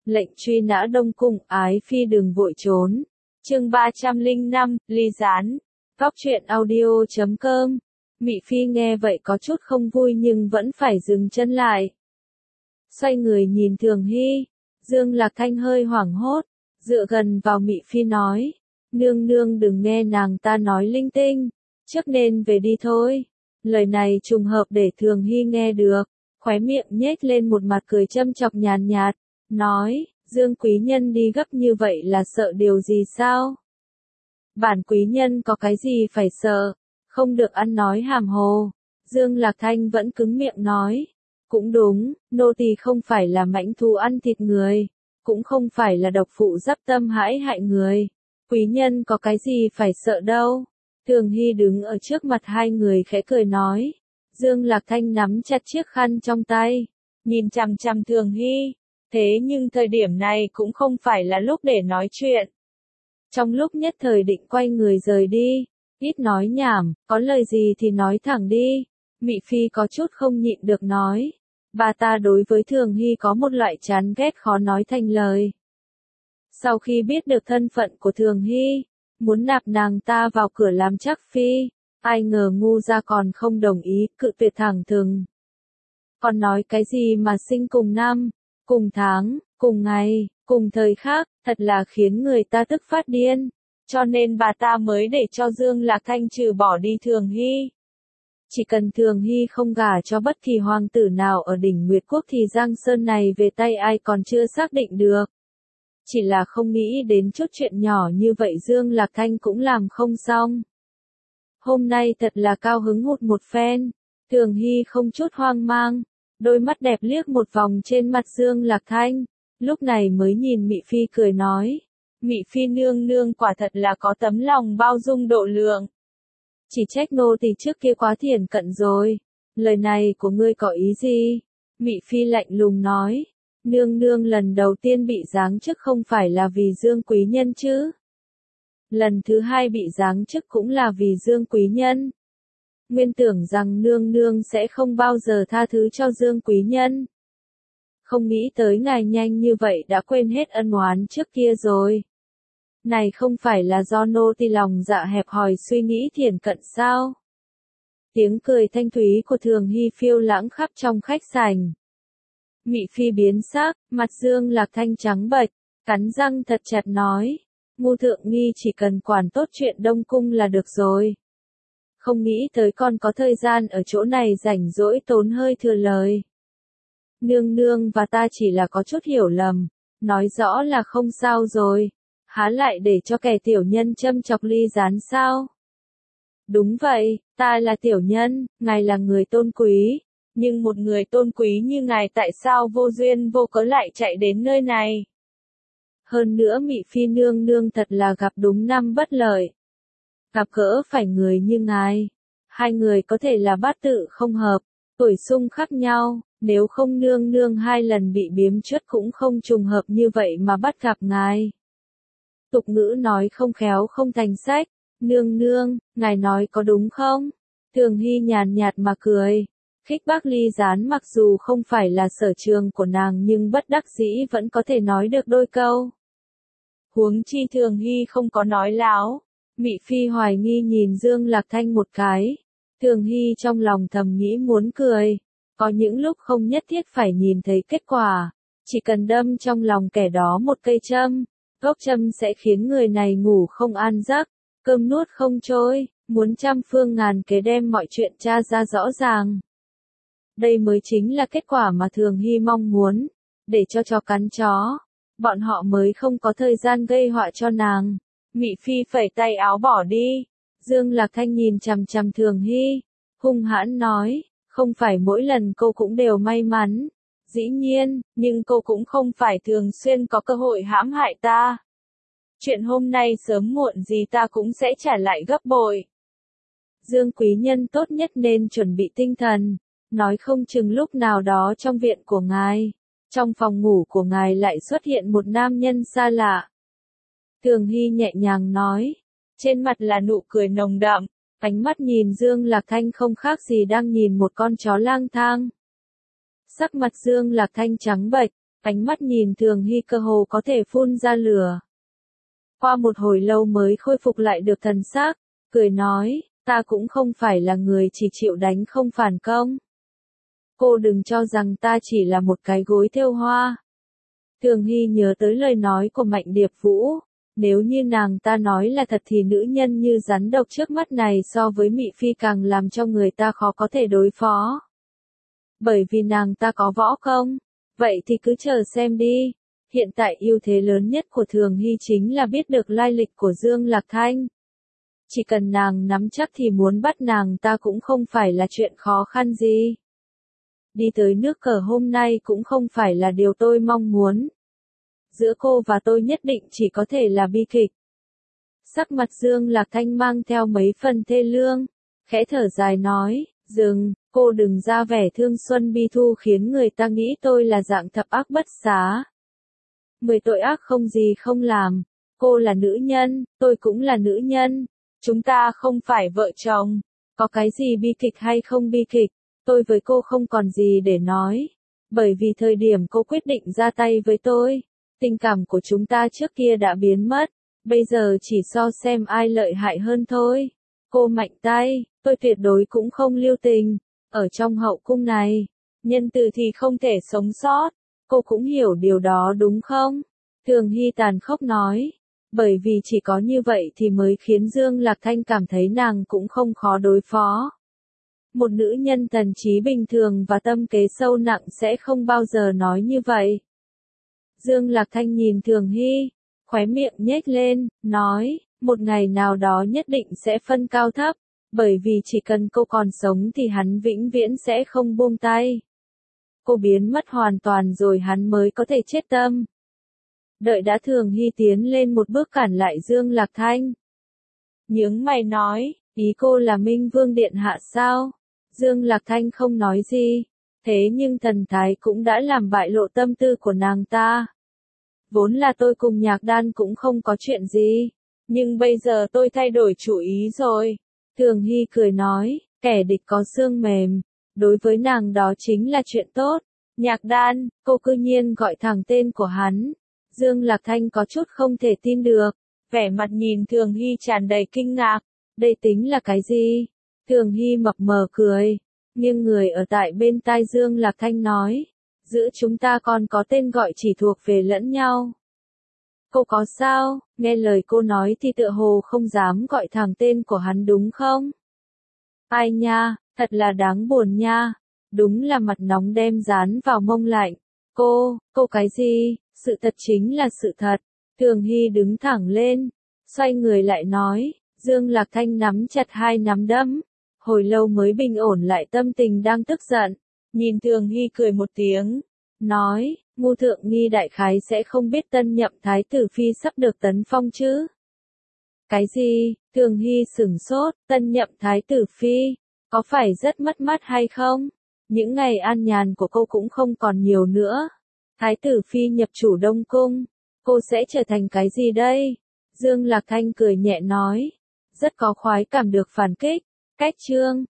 Lệnh truy nã Đông Cung, ái phi đừng vội trốn. Chương 305, ly gián. Góc truyện audio.com. Mị Phi nghe vậy có chút không vui nhưng vẫn phải dừng chân lại. Xoay người nhìn Thường Hy, Dương Lạc Thanh hơi hoảng hốt, dựa gần vào Mị Phi nói, nương nương đừng nghe nàng ta nói linh tinh, trước nên về đi thôi. Lời này trùng hợp để Thường Hy nghe được, khóe miệng nhếch lên một mặt cười châm chọc nhàn nhạt, nói, Dương quý nhân đi gấp như vậy là sợ điều gì sao? Bản quý nhân có cái gì phải sợ, không được ăn nói hàm hồ. Dương Lạc Thanh vẫn cứng miệng nói, cũng đúng, nô tỳ không phải là mãnh thú ăn thịt người, cũng không phải là độc phụ giáp tâm hãm hại người, quý nhân có cái gì phải sợ đâu. Thường Hy đứng ở trước mặt hai người khẽ cười nói, Dương Lạc Thanh nắm chặt chiếc khăn trong tay, nhìn chằm chằm Thường Hy, thế nhưng thời điểm này cũng không phải là lúc để nói chuyện. Trong lúc nhất thời định quay người rời đi, ít nói nhảm, có lời gì thì nói thẳng đi. Mị Phi có chút không nhịn được nói, bà ta đối với Thường Hy có một loại chán ghét khó nói thành lời. Sau khi biết được thân phận của Thường Hy, muốn nạp nàng ta vào cửa làm chắc phi, ai ngờ ngu ra còn không đồng ý, cự tuyệt thẳng thừng. Còn nói cái gì mà sinh cùng năm, cùng tháng, cùng ngày, cùng thời khắc, thật là khiến người ta tức phát điên, cho nên bà ta mới để cho Dương Lạc Thanh trừ bỏ đi Thường Hy. Chỉ cần Thường Hy không gả cho bất kỳ hoàng tử nào ở đỉnh Nguyệt Quốc thì Giang Sơn này về tay ai còn chưa xác định được. Chỉ là không nghĩ đến chút chuyện nhỏ như vậy Dương Lạc Thanh cũng làm không xong. Hôm nay thật là cao hứng hụt một phen, Thường Hy không chút hoang mang, đôi mắt đẹp liếc một vòng trên mặt Dương Lạc Thanh, lúc này mới nhìn Mị Phi cười nói, Mị Phi nương nương quả thật là có tấm lòng bao dung độ lượng. Chỉ trách nô tỳ trước kia quá thiển cận rồi, lời này của ngươi có ý gì? Mị Phi lạnh lùng nói, nương nương lần đầu tiên bị giáng chức không phải là vì Dương quý nhân chứ? Lần thứ hai bị giáng chức cũng là vì Dương quý nhân. Nguyên tưởng rằng nương nương sẽ không bao giờ tha thứ cho Dương quý nhân. Không nghĩ tới ngài nhanh như vậy đã quên hết ân oán trước kia rồi. Này không phải là do nô tỳ lòng dạ hẹp hòi suy nghĩ thiển cận sao? Tiếng cười thanh thúy của Thường Hy phiêu lãng khắp trong khách sảnh. Mị Phi biến sắc, mặt Dương Lạc Thanh trắng bệch, cắn răng thật chặt nói, ngu thượng nghi chỉ cần quản tốt chuyện Đông Cung là được rồi. Không nghĩ tới con có thời gian ở chỗ này rảnh rỗi tốn hơi thừa lời. Nương nương và ta chỉ là có chút hiểu lầm, nói rõ là không sao rồi, há lại để cho kẻ tiểu nhân châm chọc ly gián sao? Đúng vậy, ta là tiểu nhân, ngài là người tôn quý, nhưng một người tôn quý như ngài tại sao vô duyên vô cớ lại chạy đến nơi này? Hơn nữa Mị Phi nương nương thật là gặp đúng năm bất lợi. Gặp gỡ phải người như ngài, hai người có thể là bát tự không hợp, tuổi xung khác nhau, nếu không nương nương hai lần bị biếm chuất cũng không trùng hợp như vậy mà bắt gặp ngài. Tục ngữ nói không khéo không thành sách, nương nương, ngài nói có đúng không? Thường Hy nhàn nhạt mà cười, khích bác ly gián mặc dù không phải là sở trường của nàng nhưng bất đắc dĩ vẫn có thể nói được đôi câu. Huống chi Thường Hy không có nói láo. Mị Phi hoài nghi nhìn Dương Lạc Thanh một cái. Thường Hy trong lòng thầm nghĩ muốn cười. Có những lúc không nhất thiết phải nhìn thấy kết quả. Chỉ cần đâm trong lòng kẻ đó một cây châm. Gốc châm sẽ khiến người này ngủ không an giấc, cơm nuốt không trôi, muốn trăm phương ngàn kế đem mọi chuyện tra ra rõ ràng. Đây mới chính là kết quả mà Thường Hy mong muốn. Để cho chó cắn chó. Bọn họ mới không có thời gian gây họa cho nàng. Mị Phi phẩy tay áo bỏ đi. Dương Lạc Thanh nhìn chằm chằm Thường Hy, hung hãn nói, không phải mỗi lần cô cũng đều may mắn. Dĩ nhiên, nhưng cô cũng không phải thường xuyên có cơ hội hãm hại ta. Chuyện hôm nay sớm muộn gì ta cũng sẽ trả lại gấp bội. Dương quý nhân tốt nhất nên chuẩn bị tinh thần, nói không chừng lúc nào đó trong viện của ngài, trong phòng ngủ của ngài lại xuất hiện một nam nhân xa lạ. Thường Hy nhẹ nhàng nói, trên mặt là nụ cười nồng đậm, ánh mắt nhìn Dương Lạc Thanh không khác gì đang nhìn một con chó lang thang. Sắc mặt Dương Lạc Thanh trắng bệch, Ánh mắt nhìn Thường Hy cơ hồ có thể phun ra lửa. Qua một hồi lâu mới khôi phục lại được thần sắc, cười nói, ta cũng không phải là người chỉ chịu đánh không phản công. Cô đừng cho rằng ta chỉ là một cái gối thêu hoa. Thường Hy nhớ tới lời nói của Mạnh Điệp Vũ, nếu như nàng ta nói là thật thì nữ nhân như rắn độc trước mắt này so với Mị Phi càng làm cho người ta khó có thể đối phó. Bởi vì nàng ta có võ công, vậy thì cứ chờ xem đi. Hiện tại ưu thế lớn nhất của Thường Hy chính là biết được lai lịch của Dương Lạc Thanh. Chỉ cần nàng nắm chắc thì muốn bắt nàng ta cũng không phải là chuyện khó khăn gì. Đi tới nước cờ hôm nay cũng không phải là điều tôi mong muốn. Giữa cô và tôi nhất định chỉ có thể là bi kịch. Sắc mặt Dương Lạc Thanh mang theo mấy phần thê lương, khẽ thở dài nói, dừng, cô đừng ra vẻ thương xuân bi thu khiến người ta nghĩ tôi là dạng thập ác bất xá. 10 tội ác không gì không làm, cô là nữ nhân, tôi cũng là nữ nhân, chúng ta không phải vợ chồng, có cái gì bi kịch hay không bi kịch, tôi với cô không còn gì để nói, bởi vì thời điểm cô quyết định ra tay với tôi, tình cảm của chúng ta trước kia đã biến mất, bây giờ chỉ so xem ai lợi hại hơn thôi. Cô mạnh tay, tôi tuyệt đối cũng không lưu tình, ở trong hậu cung này, nhân từ thì không thể sống sót. Cô cũng hiểu điều đó đúng không? Thường Hy tàn khốc nói. Bởi vì chỉ có như vậy thì mới khiến Dương Lạc Thanh cảm thấy nàng cũng không khó đối phó. Một nữ nhân thần trí bình thường và tâm kế sâu nặng sẽ không bao giờ nói như vậy. Dương Lạc Thanh nhìn Thường Hy, khóe miệng nhếch lên, nói, một ngày nào đó nhất định sẽ phân cao thấp, bởi vì chỉ cần cô còn sống thì hắn vĩnh viễn sẽ không buông tay. Cô biến mất hoàn toàn rồi hắn mới có thể chết tâm. Đợi đã Thường Hy tiến lên một bước cản lại Dương Lạc Thanh. Nhướng mày nói, ý cô là Minh Vương Điện Hạ sao? Dương Lạc Thanh không nói gì, thế nhưng thần thái cũng đã làm bại lộ tâm tư của nàng ta. Vốn là tôi cùng Nhạc Đan cũng không có chuyện gì, nhưng bây giờ tôi thay đổi chủ ý rồi. Thường Hy cười nói, kẻ địch có xương mềm. Đối với nàng đó chính là chuyện tốt. Nhạc Đan, cô cư nhiên gọi thẳng tên của hắn. Dương Lạc Thanh có chút không thể tin được. Vẻ mặt nhìn Thường Hy tràn đầy kinh ngạc. Đây tính là cái gì? Thường Hy mập mờ cười. Nhưng người ở tại bên tai Dương Lạc Thanh nói. Giữa chúng ta còn có tên gọi chỉ thuộc về lẫn nhau. Cô có sao? Nghe lời cô nói thì tựa hồ không dám gọi thẳng tên của hắn đúng không? Ai nha? Thật là đáng buồn nha. Đúng là mặt nóng đem dán vào mông lạnh. Cô cái gì? Sự thật chính là sự thật. Thường Hy đứng thẳng lên, xoay người lại nói, Dương Lạc Thanh nắm chặt hai nắm đấm, hồi lâu mới bình ổn lại tâm tình đang tức giận. Nhìn Thường Hy cười một tiếng, nói, Ngu Thượng Nghi đại khái sẽ không biết tân nhậm thái tử phi sắp được tấn phong chứ. Cái gì? Thường Hy sửng sốt, tân nhậm thái tử phi. Có phải rất mất mát hay không? Những ngày an nhàn của cô cũng không còn nhiều nữa. Thái tử phi nhập chủ Đông Cung. Cô sẽ trở thành cái gì đây? Dương Lạc Thanh cười nhẹ nói. Rất có khoái cảm được phản kích. Cách chương.